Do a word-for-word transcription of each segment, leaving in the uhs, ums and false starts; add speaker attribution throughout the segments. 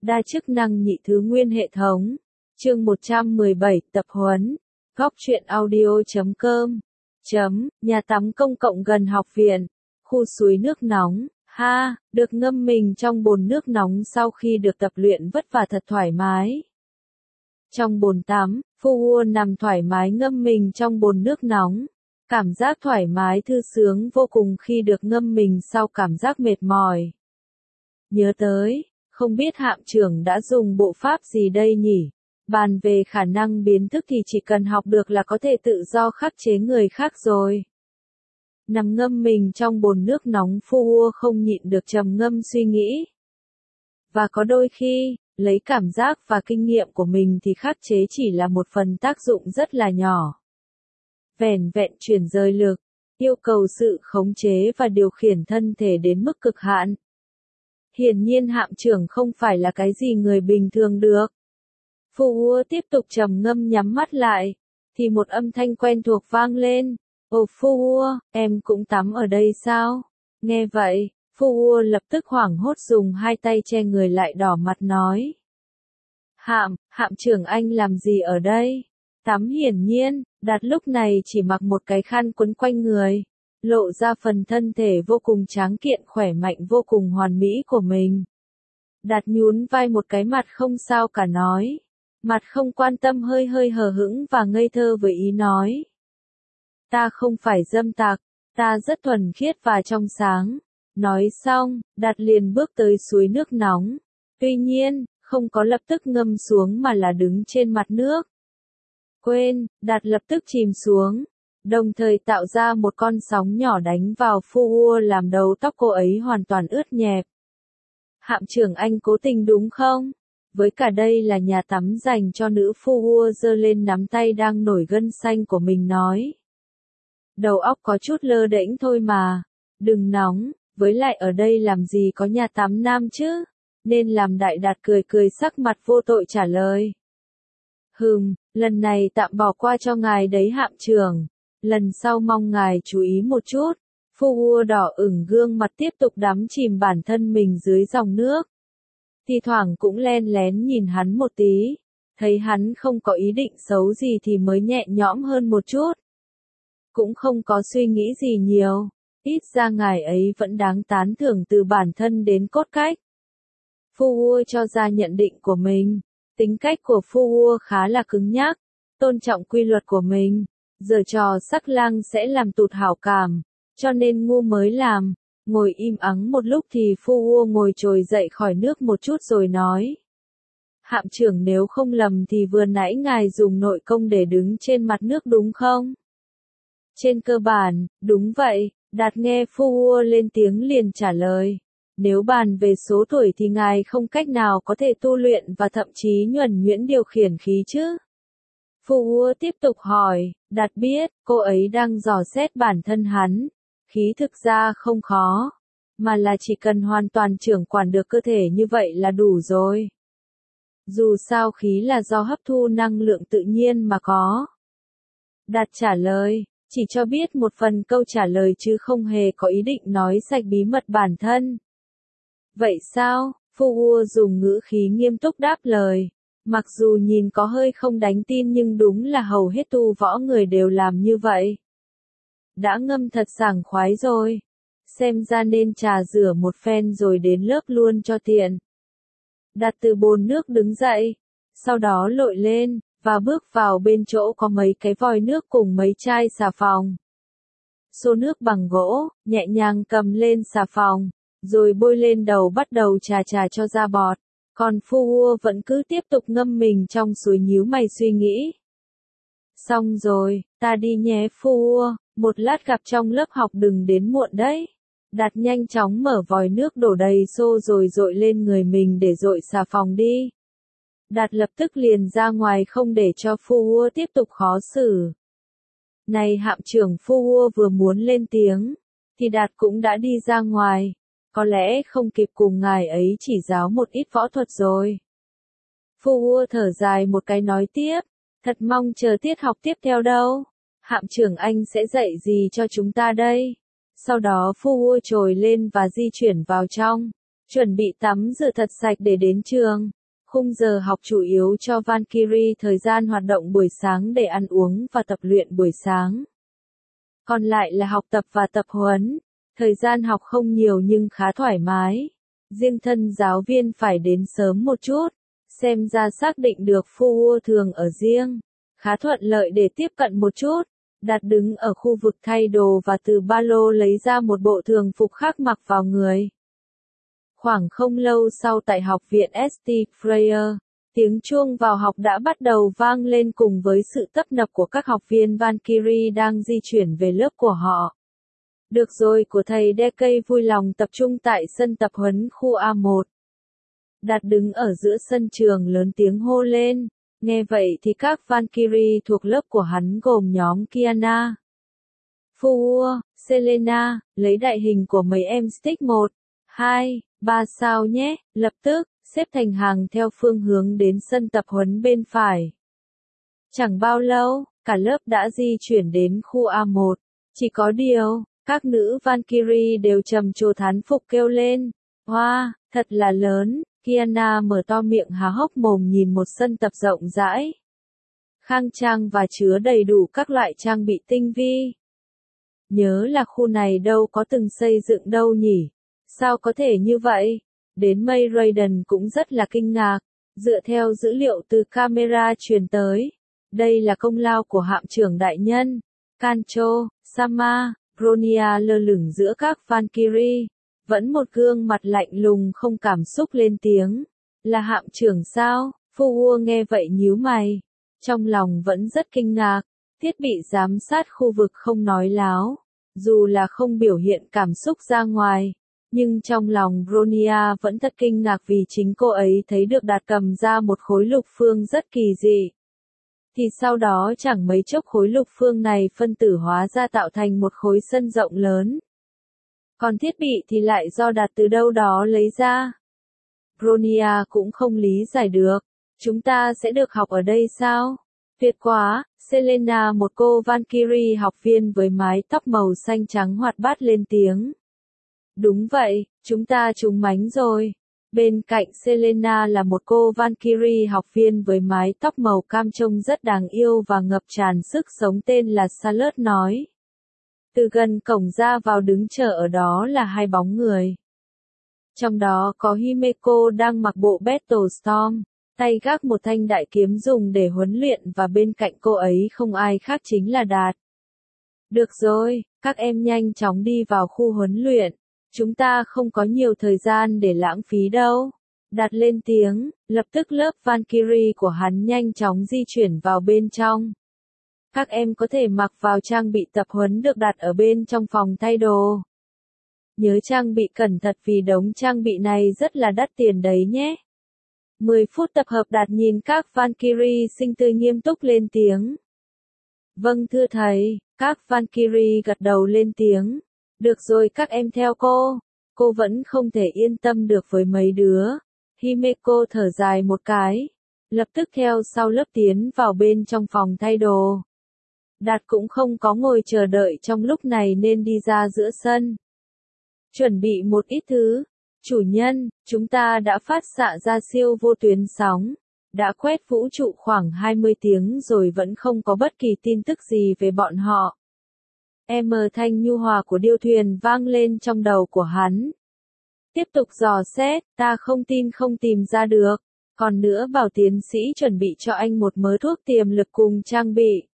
Speaker 1: Đa chức năng nhị thứ nguyên hệ thống. Chương một trăm mười bảy tập huấn. Góc truyện audio.com. Chấm, nhà tắm công cộng gần học viện. Khu suối nước nóng. Ha, được ngâm mình trong bồn nước nóng sau khi được tập luyện vất vả thật thoải mái. Trong bồn tắm, Fu Hua nằm thoải mái ngâm mình trong bồn nước nóng. Cảm giác thoải mái thư sướng vô cùng khi được ngâm mình sau cảm giác mệt mỏi. Nhớ tới, không biết hạm trưởng đã dùng bộ pháp gì đây nhỉ? Bàn về khả năng biến thức thì chỉ cần học được là có thể tự do khắc chế người khác rồi. Nằm ngâm mình trong bồn nước nóng, Fu Hua không nhịn được trầm ngâm suy nghĩ. Và có đôi khi, lấy cảm giác và kinh nghiệm của mình thì khắc chế chỉ là một phần tác dụng rất là nhỏ. Vẻn vẹn chuyển rời lực, yêu cầu sự khống chế và điều khiển thân thể đến mức cực hạn. Hiển nhiên hạm trưởng không phải là cái gì người bình thường được. Fu Hua tiếp tục trầm ngâm nhắm mắt lại, thì một âm thanh quen thuộc vang lên. Ồ Fu Hua, em cũng tắm ở đây sao? Nghe vậy, Fu Hua lập tức hoảng hốt dùng hai tay che người lại đỏ mặt nói. Hạm, hạm trưởng anh làm gì ở đây? Tắm hiển nhiên, Đạt lúc này chỉ mặc một cái khăn quấn quanh người, lộ ra phần thân thể vô cùng tráng kiện khỏe mạnh vô cùng hoàn mỹ của mình. Đạt nhún vai một cái mặt không sao cả nói. Mặt không quan tâm hơi hơi hờ hững và ngây thơ với ý nói. Ta không phải dâm tặc, ta rất thuần khiết và trong sáng. Nói xong, Đạt liền bước tới suối nước nóng. Tuy nhiên, không có lập tức ngâm xuống mà là đứng trên mặt nước. Quên, Đạt lập tức chìm xuống, đồng thời tạo ra một con sóng nhỏ đánh vào Fu Hua làm đầu tóc cô ấy hoàn toàn ướt nhẹp. Hạm trưởng anh cố tình đúng không? Với cả đây là nhà tắm dành cho nữ, Fu Hua giơ lên nắm tay đang nổi gân xanh của mình nói. Đầu óc có chút lơ đễnh thôi mà, đừng nóng, với lại ở đây làm gì có nhà tắm nam chứ, nên làm đại Đạt cười cười sắc mặt vô tội trả lời. Hừm, lần này tạm bỏ qua cho ngài đấy hạm trưởng, lần sau mong ngài chú ý một chút. Fu Hua đỏ ửng gương mặt tiếp tục đắm chìm bản thân mình dưới dòng nước. Thì thoảng cũng len lén nhìn hắn một tí, thấy hắn không có ý định xấu gì thì mới nhẹ nhõm hơn một chút. Cũng không có suy nghĩ gì nhiều, ít ra ngài ấy vẫn đáng tán thưởng từ bản thân đến cốt cách. Fu Hua cho ra nhận định của mình, tính cách của Fu Hua khá là cứng nhắc, tôn trọng quy luật của mình, giở trò sắc lang sẽ làm tụt hảo cảm, cho nên ngu mới làm. Ngồi im ắng một lúc thì Fu Hua ngồi trồi dậy khỏi nước một chút rồi nói. Hạm trưởng nếu không lầm thì vừa nãy ngài dùng nội công để đứng trên mặt nước đúng không? Trên cơ bản, đúng vậy, Đạt nghe Fu Hua lên tiếng liền trả lời. Nếu bàn về số tuổi thì ngài không cách nào có thể tu luyện và thậm chí nhuần nhuyễn điều khiển khí chứ? Fu Hua tiếp tục hỏi, Đạt biết, cô ấy đang dò xét bản thân hắn. Khí thực ra không khó, mà là chỉ cần hoàn toàn trưởng quản được cơ thể như vậy là đủ rồi. Dù sao khí là do hấp thu năng lượng tự nhiên mà có. Đạt trả lời, chỉ cho biết một phần câu trả lời chứ không hề có ý định nói sạch bí mật bản thân. Vậy sao? Fu Hua dùng ngữ khí nghiêm túc đáp lời. Mặc dù nhìn có hơi không đánh tin nhưng đúng là hầu hết tu võ người đều làm như vậy. Đã ngâm thật sảng khoái rồi. Xem ra nên trà rửa một phen rồi đến lớp luôn cho tiện. Đặt từ bồn nước đứng dậy. Sau đó lội lên, và bước vào bên chỗ có mấy cái vòi nước cùng mấy chai xà phòng. Xô nước bằng gỗ, nhẹ nhàng cầm lên xà phòng, rồi bôi lên đầu bắt đầu chà chà cho ra bọt. Còn Fu Hua vẫn cứ tiếp tục ngâm mình trong suối nhíu mày suy nghĩ. Xong rồi, ta đi nhé Fu Hua, một lát gặp trong lớp học đừng đến muộn đấy. Đạt nhanh chóng mở vòi nước đổ đầy xô rồi dội lên người mình để dội xà phòng đi. Đạt lập tức liền ra ngoài không để cho Fu Hua tiếp tục khó xử. Này hạm trưởng, Fu Hua vừa muốn lên tiếng, thì Đạt cũng đã đi ra ngoài. Có lẽ không kịp cùng ngài ấy chỉ giáo một ít võ thuật rồi. Fu Hua thở dài một cái nói tiếp, thật mong chờ tiết học tiếp theo đâu. Hạm trưởng anh sẽ dạy gì cho chúng ta đây? Sau đó Fu Hua trồi lên và di chuyển vào trong. Chuẩn bị tắm rửa thật sạch để đến trường. Khung giờ học chủ yếu cho Valkyrie, thời gian hoạt động buổi sáng để ăn uống và tập luyện buổi sáng. Còn lại là học tập và tập huấn. Thời gian học không nhiều nhưng khá thoải mái. Riêng thân giáo viên phải đến sớm một chút. Xem ra xác định được Phu thường ở riêng. Khá thuận lợi để tiếp cận một chút. Đạt đứng ở khu vực thay đồ và từ ba lô lấy ra một bộ thường phục khác mặc vào người. Khoảng không lâu sau tại học viện ét tê Freyer, tiếng chuông vào học đã bắt đầu vang lên cùng với sự tấp nập của các học viên Valkyrie đang di chuyển về lớp của họ. Được rồi của thầy Decay vui lòng tập trung tại sân tập huấn khu A một. Đạt đứng ở giữa sân trường lớn tiếng hô lên. Nghe vậy thì các Valkyrie thuộc lớp của hắn gồm nhóm Kiana, Fua, Selena, lấy đại hình của mấy em stick một, hai, ba sao nhé, lập tức, xếp thành hàng theo phương hướng đến sân tập huấn bên phải. Chẳng bao lâu, cả lớp đã di chuyển đến khu A một. Chỉ có điều, các nữ Valkyrie đều trầm trồ thán phục kêu lên. Wow, thật là lớn. Kiana mở to miệng há hốc mồm nhìn một sân tập rộng rãi, khang trang và chứa đầy đủ các loại trang bị tinh vi. Nhớ là khu này đâu có từng xây dựng đâu nhỉ? Sao có thể như vậy? Đến May Raiden cũng rất là kinh ngạc. Dựa theo dữ liệu từ camera truyền tới, đây là công lao của hạm trưởng đại nhân Kancho, Sama, Bronya lơ lửng giữa các Valkyrie. Vẫn một gương mặt lạnh lùng không cảm xúc lên tiếng. Là hạm trưởng sao? Phu nghe vậy nhíu mày. Trong lòng vẫn rất kinh ngạc. Thiết bị giám sát khu vực không nói láo. Dù là không biểu hiện cảm xúc ra ngoài. Nhưng trong lòng Bronya vẫn thật kinh ngạc vì chính cô ấy thấy được Đạt cầm ra một khối lục phương rất kỳ dị. Thì sau đó chẳng mấy chốc khối lục phương này phân tử hóa ra tạo thành một khối sân rộng lớn. Còn thiết bị thì lại do Đạt từ đâu đó lấy ra. Bronya cũng không lý giải được. Chúng ta sẽ được học ở đây sao? Tuyệt quá, Selena một cô Valkyrie học viên với mái tóc màu xanh trắng hoạt bát lên tiếng. Đúng vậy, chúng ta trúng mánh rồi. Bên cạnh Selena là một cô Valkyrie học viên với mái tóc màu cam trông rất đáng yêu và ngập tràn sức sống tên là Charlotte nói. Từ gần cổng ra vào đứng chờ ở đó là hai bóng người. Trong đó có Himeko đang mặc bộ Battle Storm, tay gác một thanh đại kiếm dùng để huấn luyện và bên cạnh cô ấy không ai khác chính là Đạt. Được rồi, các em nhanh chóng đi vào khu huấn luyện. Chúng ta không có nhiều thời gian để lãng phí đâu. Đạt lên tiếng, lập tức lớp Valkyrie của hắn nhanh chóng di chuyển vào bên trong. Các em có thể mặc vào trang bị tập huấn được đặt ở bên trong phòng thay đồ. Nhớ trang bị cẩn thận vì đống trang bị này rất là đắt tiền đấy nhé. mười phút tập hợp. Đạt nhìn các Valkyrie xinh tươi nghiêm túc lên tiếng. Vâng thưa thầy, các Valkyrie gật đầu lên tiếng. Được rồi các em theo cô. Cô vẫn không thể yên tâm được với mấy đứa. Himeko thở dài một cái. Lập tức theo sau lớp tiến vào bên trong phòng thay đồ. Đạt cũng không có ngồi chờ đợi trong lúc này nên đi ra giữa sân. Chuẩn bị một ít thứ. Chủ nhân, chúng ta đã phát xạ ra siêu vô tuyến sóng. Đã quét vũ trụ khoảng hai mươi tiếng rồi vẫn không có bất kỳ tin tức gì về bọn họ. Em thanh nhu hòa của điêu thuyền vang lên trong đầu của hắn. Tiếp tục dò xét, ta không tin không tìm ra được. Còn nữa bảo tiến sĩ chuẩn bị cho anh một mớ thuốc tiềm lực cùng trang bị.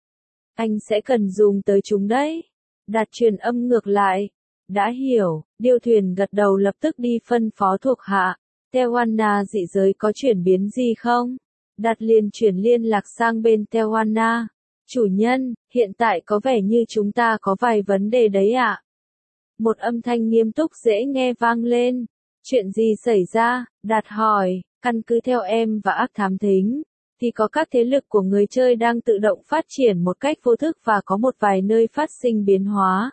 Speaker 1: Anh sẽ cần dùng tới chúng đấy. Đạt truyền âm ngược lại. Đã hiểu, điêu thuyền gật đầu lập tức đi phân phó thuộc hạ. Tewana dị giới có chuyển biến gì không? Đạt liền chuyển liên lạc sang bên Tewana. Chủ nhân, hiện tại có vẻ như chúng ta có vài vấn đề đấy ạ. Một âm thanh nghiêm túc dễ nghe vang lên. Chuyện gì xảy ra? Đạt hỏi, căn cứ theo em và ác thám thính, thì có các thế lực của người chơi đang tự động phát triển một cách vô thức và có một vài nơi phát sinh biến hóa.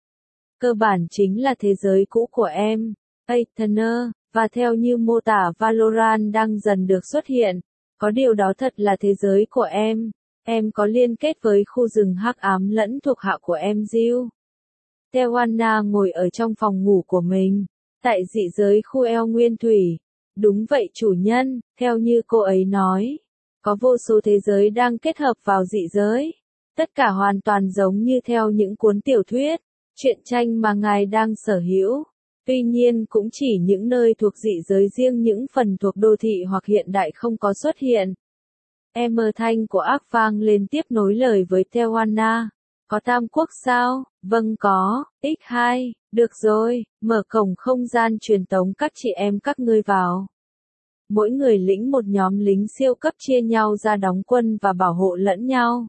Speaker 1: Cơ bản chính là thế giới cũ của em, Aether, và theo như mô tả Valorant đang dần được xuất hiện. Có điều đó thật là thế giới của em. Em có liên kết với khu rừng hắc ám lẫn thuộc hạ của em Jill. Tewana ngồi ở trong phòng ngủ của mình. Tại dị giới khu eo nguyên thủy. Đúng vậy chủ nhân, theo như cô ấy nói. Có vô số thế giới đang kết hợp vào dị giới. Tất cả hoàn toàn giống như theo những cuốn tiểu thuyết, truyện tranh mà ngài đang sở hữu. Tuy nhiên cũng chỉ những nơi thuộc dị giới, riêng những phần thuộc đô thị hoặc hiện đại không có xuất hiện. Em mờ thanh của ác vang lên tiếp nối lời với Tewana. Có tam quốc sao? Vâng có, x hai, được rồi, mở cổng không gian truyền tống các chị em các ngươi vào. Mỗi người lĩnh một nhóm lính siêu cấp chia nhau ra đóng quân và bảo hộ lẫn nhau.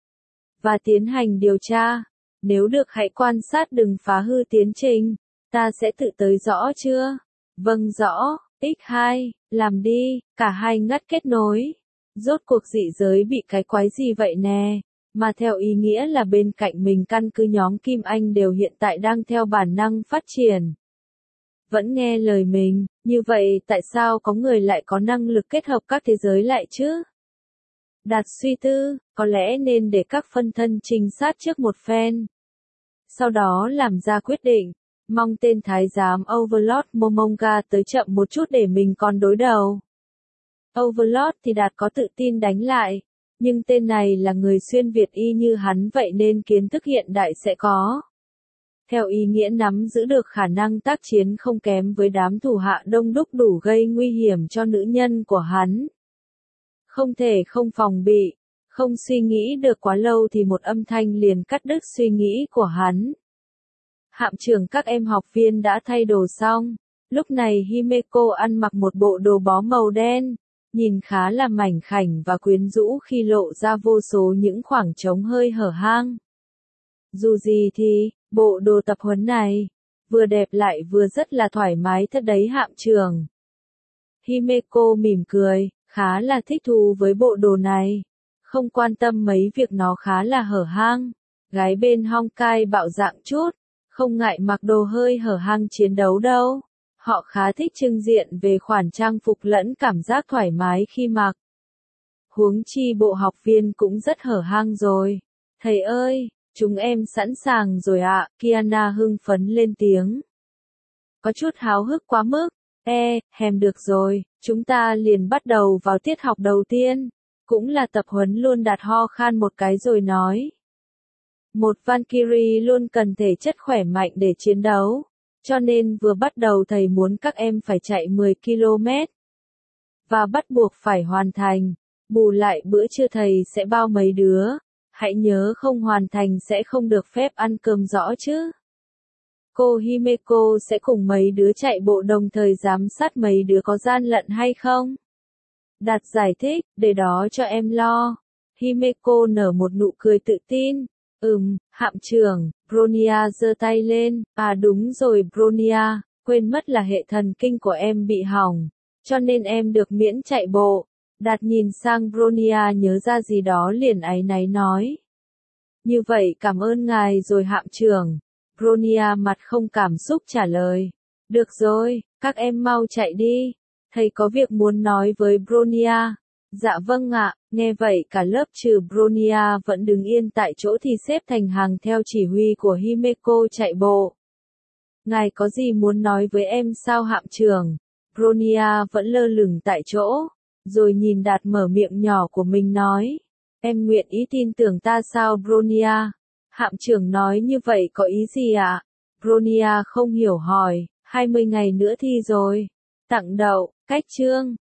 Speaker 1: Và tiến hành điều tra. Nếu được hãy quan sát đừng phá hư tiến trình. Ta sẽ tự tới rõ chưa? Vâng rõ, x hai, làm đi, cả hai ngắt kết nối. Rốt cuộc dị giới bị cái quái gì vậy nè? Mà theo ý nghĩa là bên cạnh mình căn cứ nhóm Kim Anh đều hiện tại đang theo bản năng phát triển. Vẫn nghe lời mình, như vậy tại sao có người lại có năng lực kết hợp các thế giới lại chứ? Đạt suy tư, có lẽ nên để các phân thân trinh sát trước một phen. Sau đó làm ra quyết định, mong tên thái giám Overlord Momonga tới chậm một chút để mình còn đối đầu. Overlord thì Đạt có tự tin đánh lại, nhưng tên này là người xuyên Việt y như hắn vậy nên kiến thức hiện đại sẽ có. Theo ý nghĩa nắm giữ được khả năng tác chiến không kém với đám thủ hạ đông đúc đủ gây nguy hiểm cho nữ nhân của hắn. Không thể không phòng bị, không suy nghĩ được quá lâu thì một âm thanh liền cắt đứt suy nghĩ của hắn. Hạm trưởng các em học viên đã thay đồ xong. Lúc này Himeko ăn mặc một bộ đồ bó màu đen, nhìn khá là mảnh khảnh và quyến rũ khi lộ ra vô số những khoảng trống hơi hở hang. Dù gì thì, bộ đồ tập huấn này, vừa đẹp lại vừa rất là thoải mái thật đấy hạm trưởng. Himeko mỉm cười, khá là thích thú với bộ đồ này. Không quan tâm mấy việc nó khá là hở hang. Gái bên Honkai bạo dạn chút, không ngại mặc đồ hơi hở hang chiến đấu đâu. Họ khá thích trưng diện về khoản trang phục lẫn cảm giác thoải mái khi mặc. Huống chi bộ học viên cũng rất hở hang rồi. Thầy ơi, chúng em sẵn sàng rồi ạ, Kiana hưng phấn lên tiếng. Có chút háo hức quá mức. E, hèm được rồi, chúng ta liền bắt đầu vào tiết học đầu tiên. Cũng là tập huấn luôn. Đạt ho khan một cái rồi nói. Một Valkyrie luôn cần thể chất khỏe mạnh để chiến đấu. Cho nên vừa bắt đầu thầy muốn các em phải chạy mười ki lô mét. Và bắt buộc phải hoàn thành. Bù lại bữa trưa thầy sẽ bao mấy đứa. Hãy nhớ không hoàn thành sẽ không được phép ăn cơm rõ chứ. Cô Himeko sẽ cùng mấy đứa chạy bộ đồng thời giám sát mấy đứa có gian lận hay không? Đạt giải thích, để đó cho em lo. Himeko nở một nụ cười tự tin. Ừm, hạm trưởng, Bronia giơ tay lên. À đúng rồi Bronia, quên mất là hệ thần kinh của em bị hỏng. Cho nên em được miễn chạy bộ. Đạt nhìn sang Bronia nhớ ra gì đó liền áy náy nói. Như vậy cảm ơn ngài rồi hạm trưởng. Bronia mặt không cảm xúc trả lời. Được rồi, các em mau chạy đi. Thầy có việc muốn nói với Bronia. Dạ vâng ạ, nghe vậy cả lớp trừ Bronia vẫn đứng yên tại chỗ thì xếp thành hàng theo chỉ huy của Himeko chạy bộ. Ngài có gì muốn nói với em sao hạm trưởng? Bronia vẫn lơ lửng tại chỗ, rồi nhìn Đạt mở miệng nhỏ của mình nói. Em nguyện ý tin tưởng ta sao Bronia? Hạm trưởng nói như vậy có ý gì ạ? Bronia không hiểu hỏi, hai mươi ngày nữa thi rồi. Tặng đậu, cách chương.